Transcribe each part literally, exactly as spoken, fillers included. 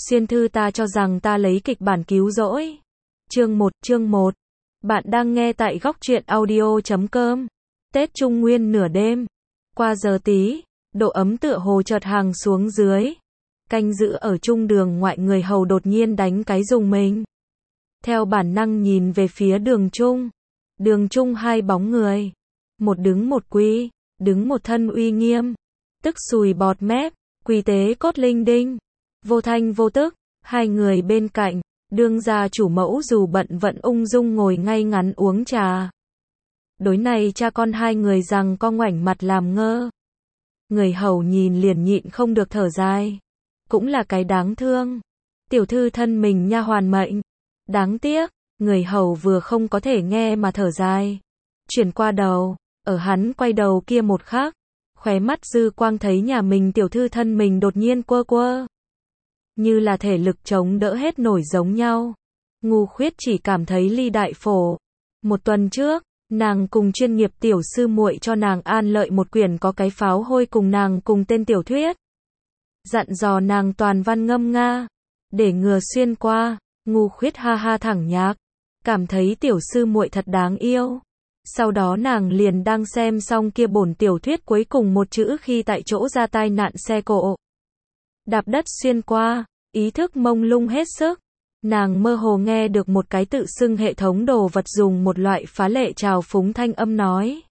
Xuyên thư ta cho rằng ta lấy kịch bản cứu rỗi. Chương một, chương một. Bạn đang nghe tại góc truyện audio chấm com. Tết Trung Nguyên nửa đêm. Qua giờ tí, độ ấm tựa hồ chợt hàng xuống dưới. Canh giữ ở trung đường ngoại người hầu đột nhiên đánh cái rùng mình. Theo bản năng nhìn về phía đường trung. Đường trung hai bóng người. Một đứng một quy, đứng một thân uy nghiêm. Tức sùi bọt mép, quỳ tế cốt linh đinh. Vô thanh vô tức, hai người bên cạnh, đương gia chủ mẫu dù bận vận ung dung ngồi ngay ngắn uống trà. Đối này cha con hai người rằng co ngoảnh mặt làm ngơ. Người hầu nhìn liền nhịn không được thở dài. Cũng là cái đáng thương. Tiểu thư thân mình nha hoàn mệnh. Đáng tiếc, người hầu vừa không có thể nghe mà thở dài. Chuyển qua đầu, ở hắn quay đầu kia một khắc, khóe mắt dư quang thấy nhà mình tiểu thư thân mình đột nhiên quơ quơ. Như là thể lực chống đỡ hết nổi giống nhau. Ngu Khuyết chỉ cảm thấy ly đại phổ. Một tuần trước, nàng cùng chuyên nghiệp tiểu sư muội cho nàng an lợi một quyển có cái pháo hôi cùng nàng cùng tên tiểu thuyết. Dặn dò nàng toàn văn ngâm nga. Để ngừa xuyên qua, Ngu Khuyết ha ha thẳng nhạc. Cảm thấy tiểu sư muội thật đáng yêu. Sau đó nàng liền đang xem xong kia bổn tiểu thuyết cuối cùng một chữ khi tại chỗ ra tai nạn xe cộ. Đạp đất xuyên qua, ý thức mông lung hết sức. Nàng mơ hồ nghe được một cái tự xưng hệ thống đồ vật dùng một loại phá lệ trào phúng thanh âm nói.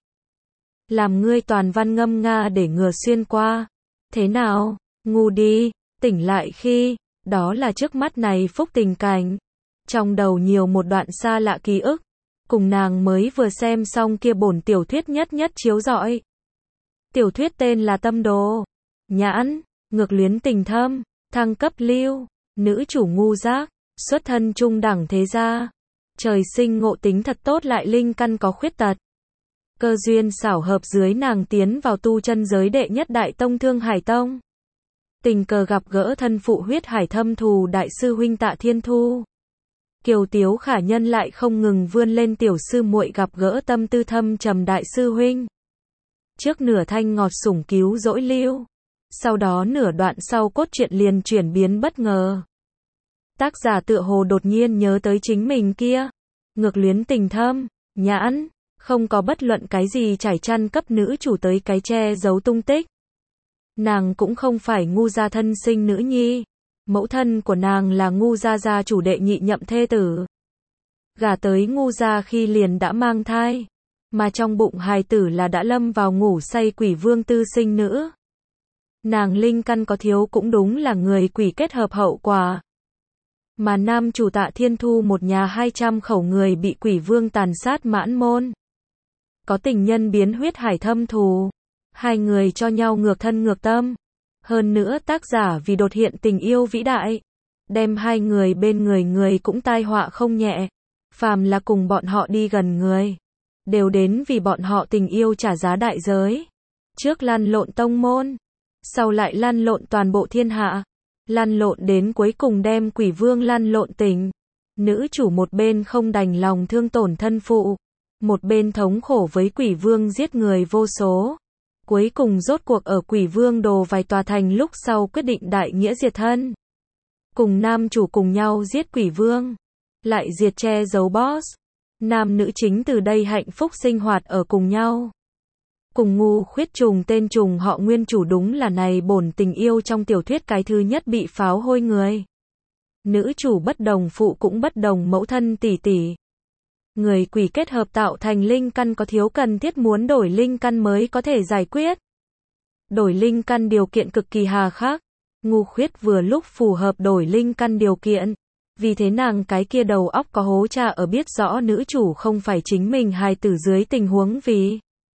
Làm ngươi toàn văn ngâm nga để ngừa xuyên qua. Thế nào, ngu đi, tỉnh lại khi, đó là trước mắt này phúc tình cảnh. Trong đầu nhiều một đoạn xa lạ ký ức. Cùng nàng mới vừa xem xong kia bổn tiểu thuyết nhất nhất chiếu rọi. Tiểu thuyết tên là Tâm Đồ. Nhãn, ngược luyến tình thâm, thăng cấp lưu, nữ chủ ngu giác, xuất thân trung đẳng thế gia. Trời sinh ngộ tính thật tốt lại linh căn có khuyết tật. Cơ duyên xảo hợp dưới nàng tiến vào tu chân giới đệ nhất đại tông Thương Hải Tông. Tình cờ gặp gỡ thân phụ huyết hải thâm thù đại sư huynh Tạ Thiên Thu. Kiều Tiếu khả nhân lại không ngừng vươn lên tiểu sư muội gặp gỡ tâm tư thâm trầm đại sư huynh. Trước nửa thanh ngọt sủng cứu dỗi lưu. Sau đó nửa đoạn sau cốt truyện liền chuyển biến bất ngờ. Tác giả tựa hồ đột nhiên nhớ tới chính mình kia. Ngược luyến tình thâm, nhãn, không có bất luận cái gì trải chăn cấp nữ chủ tới cái che giấu tung tích. Nàng cũng không phải ngu gia thân sinh nữ nhi. Mẫu thân của nàng là ngu gia gia chủ đệ nhị nhậm thê tử. Gả tới ngu gia khi liền đã mang thai. Mà trong bụng hài tử là đã lâm vào ngủ say quỷ vương tư sinh nữ. Nàng linh căn có thiếu cũng đúng là người quỷ kết hợp hậu quả. Mà nam chủ Tạ Thiên Thu một nhà hai trăm khẩu người bị quỷ vương tàn sát mãn môn. Có tình nhân biến huyết hải thâm thù. Hai người cho nhau ngược thân ngược tâm. Hơn nữa tác giả vì đột hiện tình yêu vĩ đại. Đem hai người bên người người cũng tai họa không nhẹ. Phàm là cùng bọn họ đi gần người. Đều đến vì bọn họ tình yêu trả giá đại giới. Trước lăn lộn tông môn. Sau lại lăn lộn toàn bộ thiên hạ. Lăn lộn đến cuối cùng đem quỷ vương lăn lộn tình. Nữ chủ một bên không đành lòng thương tổn thân phụ. Một bên thống khổ với quỷ vương giết người vô số. Cuối cùng rốt cuộc ở quỷ vương đồ vài tòa thành lúc sau quyết định đại nghĩa diệt thân. Cùng nam chủ cùng nhau giết quỷ vương. Lại diệt che giấu boss. Nam nữ chính từ đây hạnh phúc sinh hoạt ở cùng nhau. Cùng Ngu Khuyết trùng tên trùng họ nguyên chủ đúng là này bổn tình yêu trong tiểu thuyết cái thứ nhất bị pháo hôi người. Nữ chủ bất đồng phụ cũng bất đồng mẫu thân tỷ tỷ. Người quỷ kết hợp tạo thành linh căn có thiếu cần thiết muốn đổi linh căn mới có thể giải quyết. Đổi linh căn điều kiện cực kỳ hà khắc. Ngu Khuyết vừa lúc phù hợp đổi linh căn điều kiện. Vì thế nàng cái kia đầu óc có hố cha ở biết rõ nữ chủ không phải chính mình hài tử dưới tình huống vì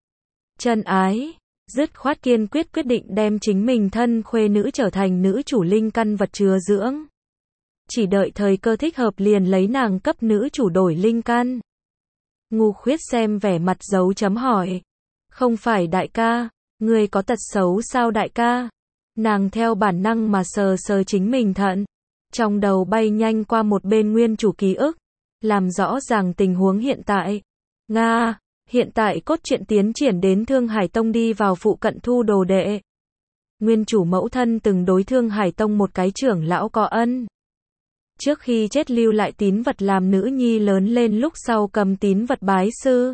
chân ái, dứt khoát kiên quyết quyết định đem chính mình thân khuê nữ trở thành nữ chủ linh căn vật chứa dưỡng. Chỉ đợi thời cơ thích hợp liền lấy nàng cấp nữ chủ đổi linh căn. Ngu Khuyết xem vẻ mặt dấu chấm hỏi. Không phải đại ca, người có tật xấu sao đại ca? Nàng theo bản năng mà sờ sờ chính mình thận. Trong đầu bay nhanh qua một bên nguyên chủ ký ức. Làm rõ ràng tình huống hiện tại. Nga, hiện tại cốt truyện tiến triển đến Thương Hải Tông đi vào phụ cận thu đồ đệ. Nguyên chủ mẫu thân từng đối Thương Hải Tông một cái trưởng lão có ân. Trước khi chết lưu lại tín vật làm nữ nhi lớn lên lúc sau cầm tín vật bái sư.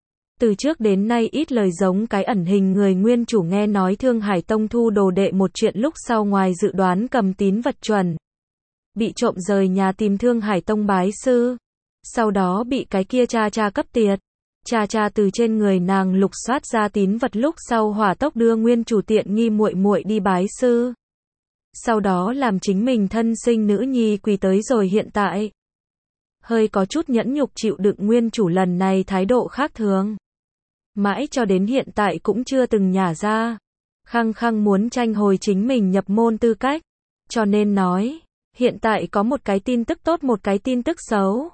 Từ trước đến nay ít lời giống cái ẩn hình người nguyên chủ nghe nói Thương Hải Tông thu đồ đệ một chuyện lúc sau ngoài dự đoán cầm tín vật chuẩn. Bị trộm rời nhà tìm Thương Hải Tông bái sư. Sau đó bị cái kia cha cha cấp tiệt. Cha cha từ trên người nàng lục soát ra tín vật lúc sau hỏa tốc đưa nguyên chủ tiện nghi muội muội đi bái sư. Sau đó làm chính mình thân sinh nữ nhi quỳ tới rồi hiện tại. Hơi có chút nhẫn nhục chịu đựng nguyên chủ lần này thái độ khác thường. Mãi cho đến hiện tại cũng chưa từng nhả ra. Khăng khăng muốn tranh hồi chính mình nhập môn tư cách. Cho nên nói, hiện tại có một cái tin tức tốt một cái tin tức xấu.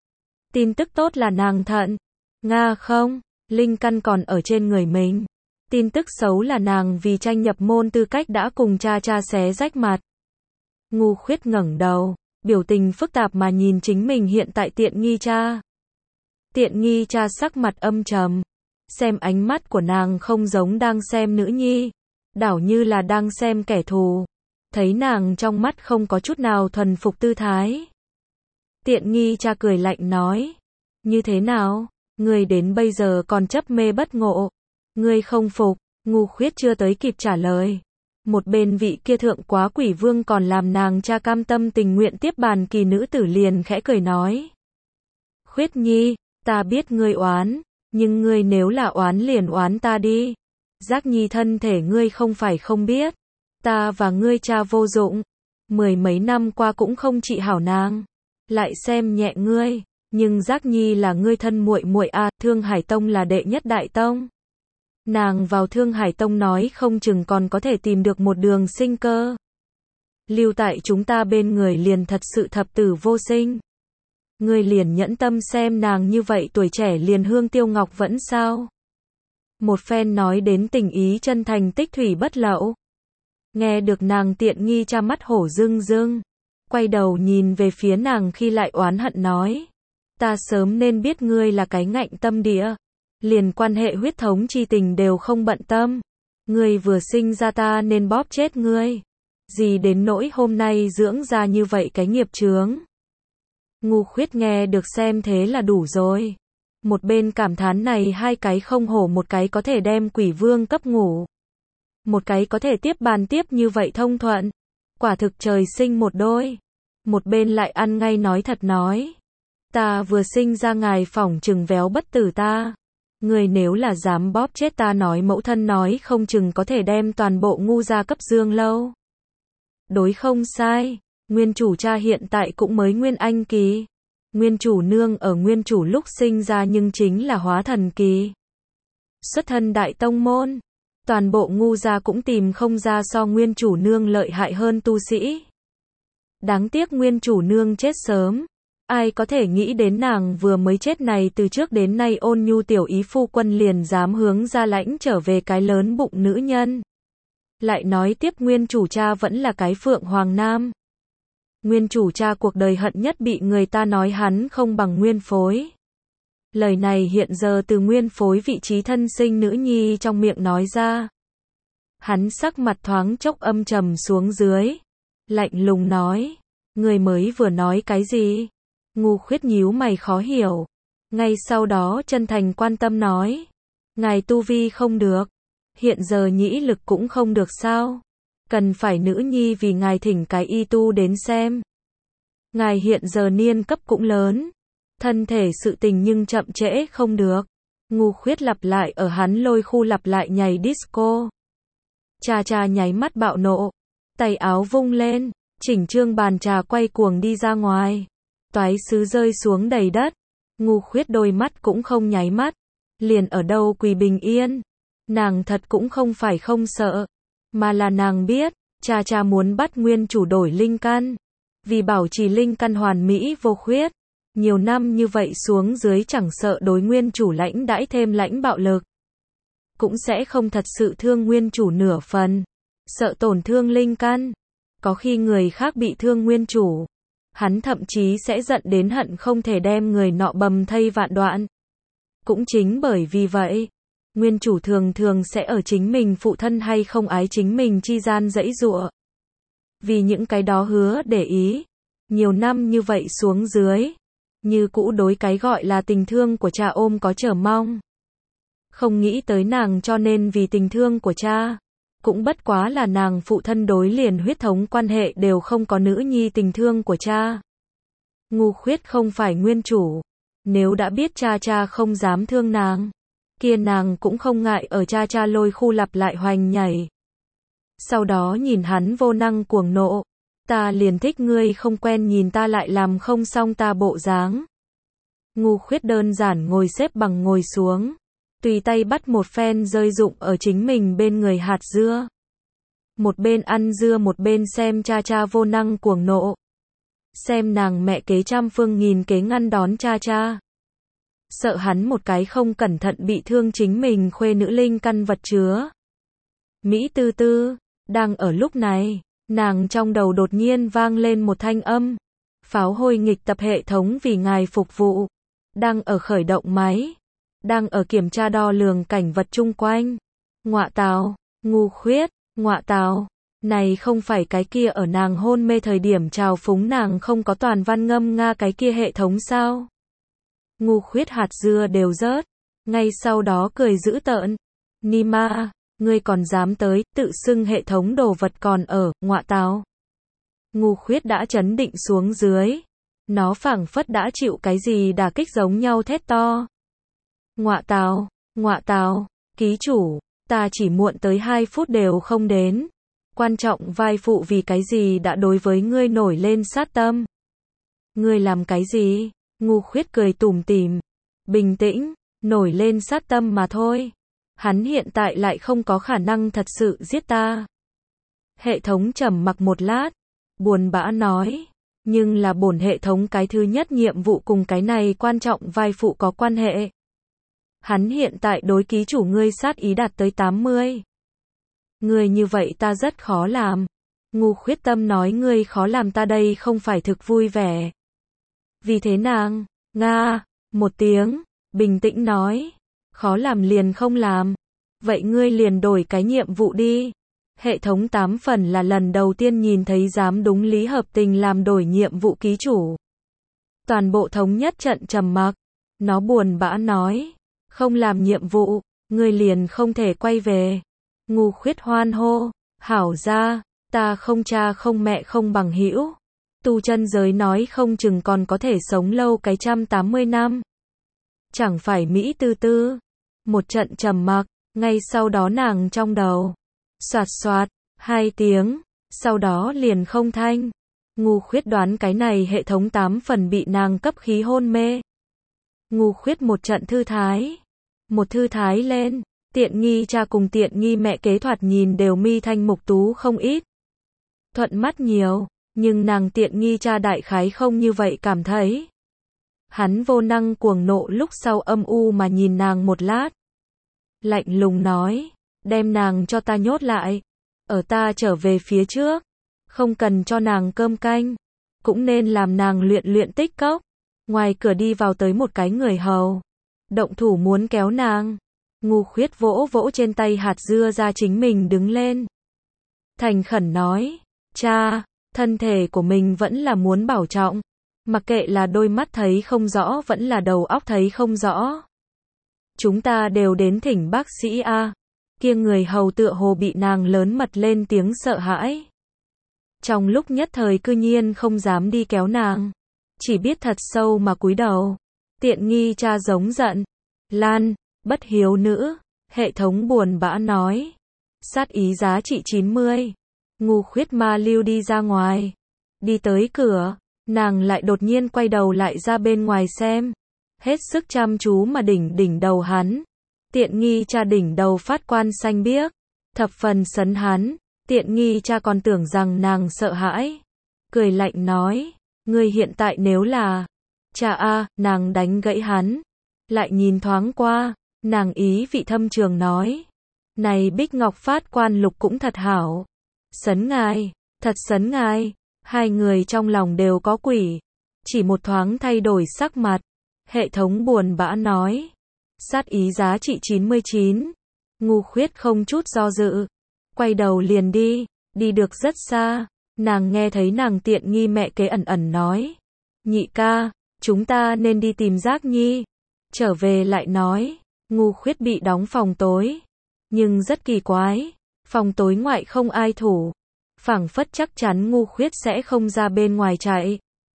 Tin tức tốt là nàng thận. Nga không, linh căn còn ở trên người mình. Tin tức xấu là nàng vì tranh nhập môn tư cách đã cùng cha cha xé rách mặt. Ngu Khuyết ngẩng đầu, biểu tình phức tạp mà nhìn chính mình hiện tại tiện nghi cha. Tiện nghi cha sắc mặt âm trầm. Xem ánh mắt của nàng không giống đang xem nữ nhi. Đảo như là đang xem kẻ thù. Thấy nàng trong mắt không có chút nào thuần phục tư thái. Tiện nghi cha cười lạnh nói. Như thế nào? Ngươi đến bây giờ còn chấp mê bất ngộ. Ngươi không phục. Ngu Khuyết chưa tới kịp trả lời. Một bên vị kia thượng quá quỷ vương còn làm nàng cha cam tâm tình nguyện tiếp bàn kỳ nữ tử liền khẽ cười nói. Khuyết nhi, ta biết ngươi oán, nhưng ngươi nếu là oán liền oán ta đi. Giác nhi thân thể ngươi không phải không biết. Ta và ngươi cha vô dụng. Mười mấy năm qua cũng không trị hảo nàng. Lại xem nhẹ ngươi. Nhưng Giác nhi là ngươi thân muội muội a, Thương Hải Tông là đệ nhất đại tông. Nàng vào Thương Hải Tông nói không chừng còn có thể tìm được một đường sinh cơ. Lưu tại chúng ta bên người liền thật sự thập tử vô sinh. Ngươi liền nhẫn tâm xem nàng như vậy tuổi trẻ liền hương tiêu ngọc vẫn sao. Một phen nói đến tình ý chân thành tích thủy bất lậu. Nghe được nàng tiện nghi cha mắt hổ rưng rưng. Quay đầu nhìn về phía nàng khi lại oán hận nói. Ta sớm nên biết ngươi là cái ngạnh tâm địa. Liền quan hệ huyết thống chi tình đều không bận tâm. Ngươi vừa sinh ra ta nên bóp chết ngươi. Gì đến nỗi hôm nay dưỡng ra như vậy cái nghiệp chướng. Ngu Khuyết nghe được xem thế là đủ rồi. Một bên cảm thán này hai cái không hổ một cái có thể đem quỷ vương cấp ngủ. Một cái có thể tiếp bàn tiếp như vậy thông thuận. Quả thực trời sinh một đôi. Một bên lại ăn ngay nói thật nói. Ta vừa sinh ra ngài phỏng chừng véo bất tử ta. Người nếu là dám bóp chết ta nói mẫu thân nói không chừng có thể đem toàn bộ ngu gia cấp dương lâu. Đối không sai. Nguyên chủ cha hiện tại cũng mới nguyên anh kỳ. Nguyên chủ nương ở nguyên chủ lúc sinh ra nhưng chính là hóa thần kỳ. Xuất thân đại tông môn. Toàn bộ ngu gia cũng tìm không ra so nguyên chủ nương lợi hại hơn tu sĩ. Đáng tiếc nguyên chủ nương chết sớm. Ai có thể nghĩ đến nàng vừa mới chết này từ trước đến nay ôn nhu tiểu ý phu quân liền dám hướng ra lãnh trở về cái lớn bụng nữ nhân. Lại nói tiếp nguyên chủ cha vẫn là cái phượng hoàng nam. Nguyên chủ cha cuộc đời hận nhất bị người ta nói hắn không bằng nguyên phối. Lời này hiện giờ từ nguyên phối vị trí thân sinh nữ nhi trong miệng nói ra. Hắn sắc mặt thoáng chốc âm trầm xuống dưới. Lạnh lùng nói. Người mới vừa nói cái gì? Ngu Khuyết nhíu mày khó hiểu. Ngay sau đó chân thành quan tâm nói. Ngài tu vi không được. Hiện giờ nhĩ lực cũng không được sao? Cần phải nữ nhi vì ngài thỉnh cái y tu đến xem. Ngài hiện giờ niên cấp cũng lớn. Thân thể sự tình nhưng chậm trễ không được. Ngu Khuyết lặp lại ở hắn lôi khu lặp lại nhảy disco. Cha cha nháy mắt bạo nộ. Tay áo vung lên. Chỉnh trương bàn trà quay cuồng đi ra ngoài. Toái sứ rơi xuống đầy đất. Ngu Khuyết đôi mắt cũng không nháy mắt. Liền ở đâu quỳ bình yên. Nàng thật cũng không phải không sợ. Mà là nàng biết. Cha cha muốn bắt nguyên chủ đổi linh căn. Vì bảo trì linh căn hoàn mỹ vô khuyết. Nhiều năm như vậy xuống dưới chẳng sợ đối nguyên chủ lãnh đãi thêm lãnh bạo lực. Cũng sẽ không thật sự thương nguyên chủ nửa phần. Sợ tổn thương linh căn. Có khi người khác bị thương nguyên chủ. Hắn thậm chí sẽ giận đến hận không thể đem người nọ bầm thây vạn đoạn. Cũng chính bởi vì vậy. Nguyên chủ thường thường sẽ ở chính mình phụ thân hay không ái chính mình chi gian giãy giụa. Vì những cái đó hứa để ý. Nhiều năm như vậy xuống dưới. Như cũ đối cái gọi là tình thương của cha ôm có chờ mong. Không nghĩ tới nàng cho nên vì tình thương của cha. Cũng bất quá là nàng phụ thân đối liền huyết thống quan hệ đều không có nữ nhi tình thương của cha. Ngu khuyết không phải nguyên chủ. Nếu đã biết cha cha không dám thương nàng. Kia nàng cũng không ngại ở cha cha lôi khu lặp lại hoành nhảy. Sau đó nhìn hắn vô năng cuồng nộ. Ta liền thích ngươi không quen nhìn ta lại làm không xong ta bộ dáng. Ngu khuyết đơn giản ngồi xếp bằng ngồi xuống. Tùy tay bắt một phen rơi rụng ở chính mình bên người hạt dưa. Một bên ăn dưa một bên xem cha cha vô năng cuồng nộ. Xem nàng mẹ kế trăm phương nghìn kế ngăn đón cha cha. Sợ hắn một cái không cẩn thận bị thương chính mình khuê nữ linh căn vật chứa. Mỹ tư tư, đang ở lúc này, nàng trong đầu đột nhiên vang lên một thanh âm. Pháo hôi nghịch tập hệ thống vì ngài phục vụ. Đang ở khởi động máy. Đang ở kiểm tra đo lường cảnh vật chung quanh. Ngọa tào, ngu khuyết, ngọa tào. Này không phải cái kia ở nàng hôn mê thời điểm trào phúng nàng không có toàn văn ngâm nga cái kia hệ thống sao? Ngu khuyết hạt dưa đều rớt. Ngay sau đó cười dữ tợn. Nima, ngươi còn dám tới, tự xưng hệ thống đồ vật còn ở, ngọa tào. Ngu khuyết đã chấn định xuống dưới. Nó phảng phất đã chịu cái gì đả kích giống nhau thét to. Ngọa tào, ngọa tào, ký chủ, ta chỉ muộn tới hai phút đều không đến. Quan trọng vai phụ vì cái gì đã đối với ngươi nổi lên sát tâm. Ngươi làm cái gì? Ngu khuyết cười tủm tỉm. Bình tĩnh, nổi lên sát tâm mà thôi. Hắn hiện tại lại không có khả năng thật sự giết ta. Hệ thống trầm mặc một lát. Buồn bã nói. Nhưng là bổn hệ thống cái thứ nhất nhiệm vụ cùng cái này quan trọng vai phụ có quan hệ. Hắn hiện tại đối ký chủ ngươi sát ý đạt tới tám mươi. Ngươi như vậy ta rất khó làm. Ngu khuyết tâm nói ngươi khó làm ta đây không phải thực vui vẻ. Vì thế nàng, nga, một tiếng, bình tĩnh nói. Khó làm liền không làm. Vậy ngươi liền đổi cái nhiệm vụ đi. Hệ thống tám phần là lần đầu tiên nhìn thấy dám đúng lý hợp tình làm đổi nhiệm vụ ký chủ. Toàn bộ thống nhất trận trầm mặc. Nó buồn bã nói. Không làm nhiệm vụ, ngươi liền không thể quay về. Ngu khuyết hoan hô. Hảo ra, ta không cha không mẹ không bằng hữu. Tu chân giới nói không chừng còn có thể sống lâu cái trăm tám mươi năm. Chẳng phải Mỹ tư tư. Một trận trầm mặc, ngay sau đó nàng trong đầu. Soạt soạt, hai tiếng, sau đó liền không thanh. Ngu khuyết đoán cái này hệ thống tám phần bị nàng cấp khí hôn mê. Ngu khuyết một trận thư thái. Một thư thái lên, tiện nghi cha cùng tiện nghi mẹ kế thoạt nhìn đều mi thanh mục tú không ít. Thuận mắt nhiều, nhưng nàng tiện nghi cha đại khái không như vậy cảm thấy. Hắn vô năng cuồng nộ lúc sau âm u mà nhìn nàng một lát. Lạnh lùng nói, đem nàng cho ta nhốt lại. Ở ta trở về phía trước, không cần cho nàng cơm canh. Cũng nên làm nàng luyện luyện tích cốc. Ngoài cửa đi vào tới một cái người hầu. Động thủ muốn kéo nàng. Ngu khuyết vỗ vỗ trên tay hạt dưa ra chính mình đứng lên. Thành khẩn nói, cha, thân thể của mình vẫn là muốn bảo trọng. Mặc kệ là đôi mắt thấy không rõ vẫn là đầu óc thấy không rõ. Chúng ta đều đến thỉnh bác sĩ A. Kia người hầu tựa hồ bị nàng lớn mật lên tiếng sợ hãi. Trong lúc nhất thời cư nhiên không dám đi kéo nàng. Chỉ biết thật sâu mà cúi đầu. Tiện nghi cha giống giận. Lan, bất hiếu nữ. Hệ thống buồn bã nói. Sát ý giá trị chín mươi. Ngu khuyết ma lưu đi ra ngoài. Đi tới cửa. Nàng lại đột nhiên quay đầu lại ra bên ngoài xem. Hết sức chăm chú mà đỉnh đỉnh đầu hắn. Tiện nghi cha đỉnh đầu phát quan xanh biếc. Thập phần sấn hắn. Tiện nghi cha còn tưởng rằng nàng sợ hãi. Cười lạnh nói. Ngươi hiện tại nếu là cha a, nàng đánh gãy hắn. Lại nhìn thoáng qua. Nàng ý vị thâm trường nói. Này Bích Ngọc phát quan lục cũng thật hảo. Sấn ngài. Thật sấn ngài. Hai người trong lòng đều có quỷ. Chỉ một thoáng thay đổi sắc mặt. Hệ thống buồn bã nói. Sát ý giá trị chín mươi chín. Ngu Khuyết không chút do dự. Quay đầu liền đi. Đi được rất xa. Nàng nghe thấy nàng tiện nghi mẹ kế ẩn ẩn nói. Nhị ca, chúng ta nên đi tìm Giác Nhi. Trở về lại nói. Ngu Khuyết bị đóng phòng tối. Nhưng rất kỳ quái. Phòng tối ngoại không ai thủ. Phảng phất chắc chắn Ngu Khuyết sẽ không ra bên ngoài chạy.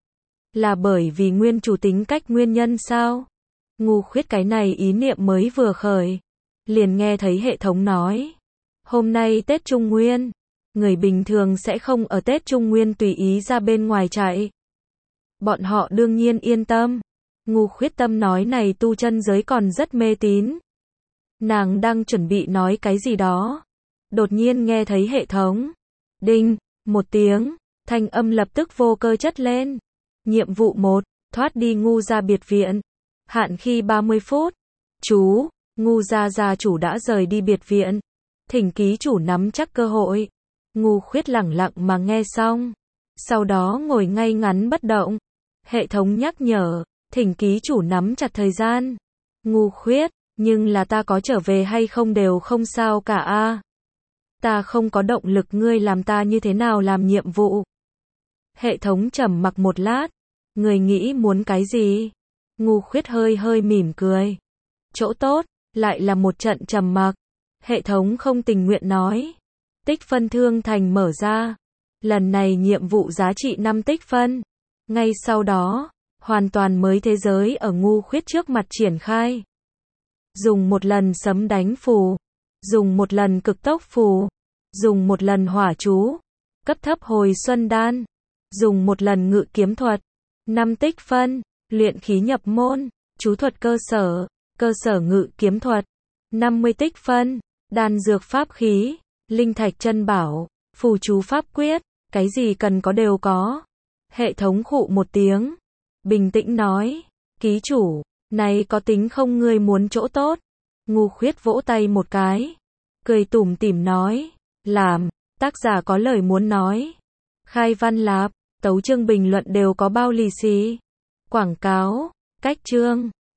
Là bởi vì nguyên chủ tính cách nguyên nhân sao? Ngu Khuyết cái này ý niệm mới vừa khởi. Liền nghe thấy hệ thống nói. Hôm nay Tết Trung Nguyên. Người bình thường sẽ không ở Tết Trung Nguyên tùy ý ra bên ngoài chạy. Bọn họ đương nhiên yên tâm. Ngu Khuyết tâm nói này tu chân giới còn rất mê tín. Nàng đang chuẩn bị nói cái gì đó. Đột nhiên nghe thấy hệ thống. Đinh, một tiếng, thanh âm lập tức vô cơ chất lên. Nhiệm vụ một, thoát đi Ngu gia biệt viện. Hạn khi ba mươi phút. Chú, Ngu gia gia chủ đã rời đi biệt viện. Thỉnh ký chủ nắm chắc cơ hội. Ngu Khuyết lẳng lặng mà nghe xong. Sau đó ngồi ngay ngắn bất động. Hệ thống nhắc nhở, thỉnh ký chủ nắm chặt thời gian. Ngu Khuyết, nhưng là ta có trở về hay không đều không sao cả a. Ta không có động lực, ngươi làm ta như thế nào làm nhiệm vụ. Hệ thống trầm mặc một lát. Người nghĩ muốn cái gì? Ngu Khuyết hơi hơi mỉm cười. Chỗ tốt, lại là một trận trầm mặc. Hệ thống không tình nguyện nói. Tích phân thương thành mở ra. Lần này nhiệm vụ giá trị năm tích phân. Ngay sau đó, hoàn toàn mới thế giới ở Ngu Khuyết trước mặt triển khai. Dùng một lần sấm đánh phù. Dùng một lần cực tốc phù. Dùng một lần hỏa chú. Cấp thấp hồi xuân đan. Dùng một lần ngự kiếm thuật. năm tích phân. Luyện khí nhập môn. Chú thuật cơ sở. Cơ sở ngự kiếm thuật. năm mươi tích phân. Đan dược pháp khí. Linh thạch chân bảo. Phù chú pháp quyết. Cái gì cần có đều có. Hệ thống khụ một tiếng. Bình tĩnh nói. Ký chủ. Này có tính không, ngươi muốn chỗ tốt. Ngu Khuyết vỗ tay một cái. Cười tủm tỉm nói. Làm. Tác giả có lời muốn nói. Khai văn lạp. Tấu chương bình luận đều có bao lì xì. Quảng cáo. Cách chương.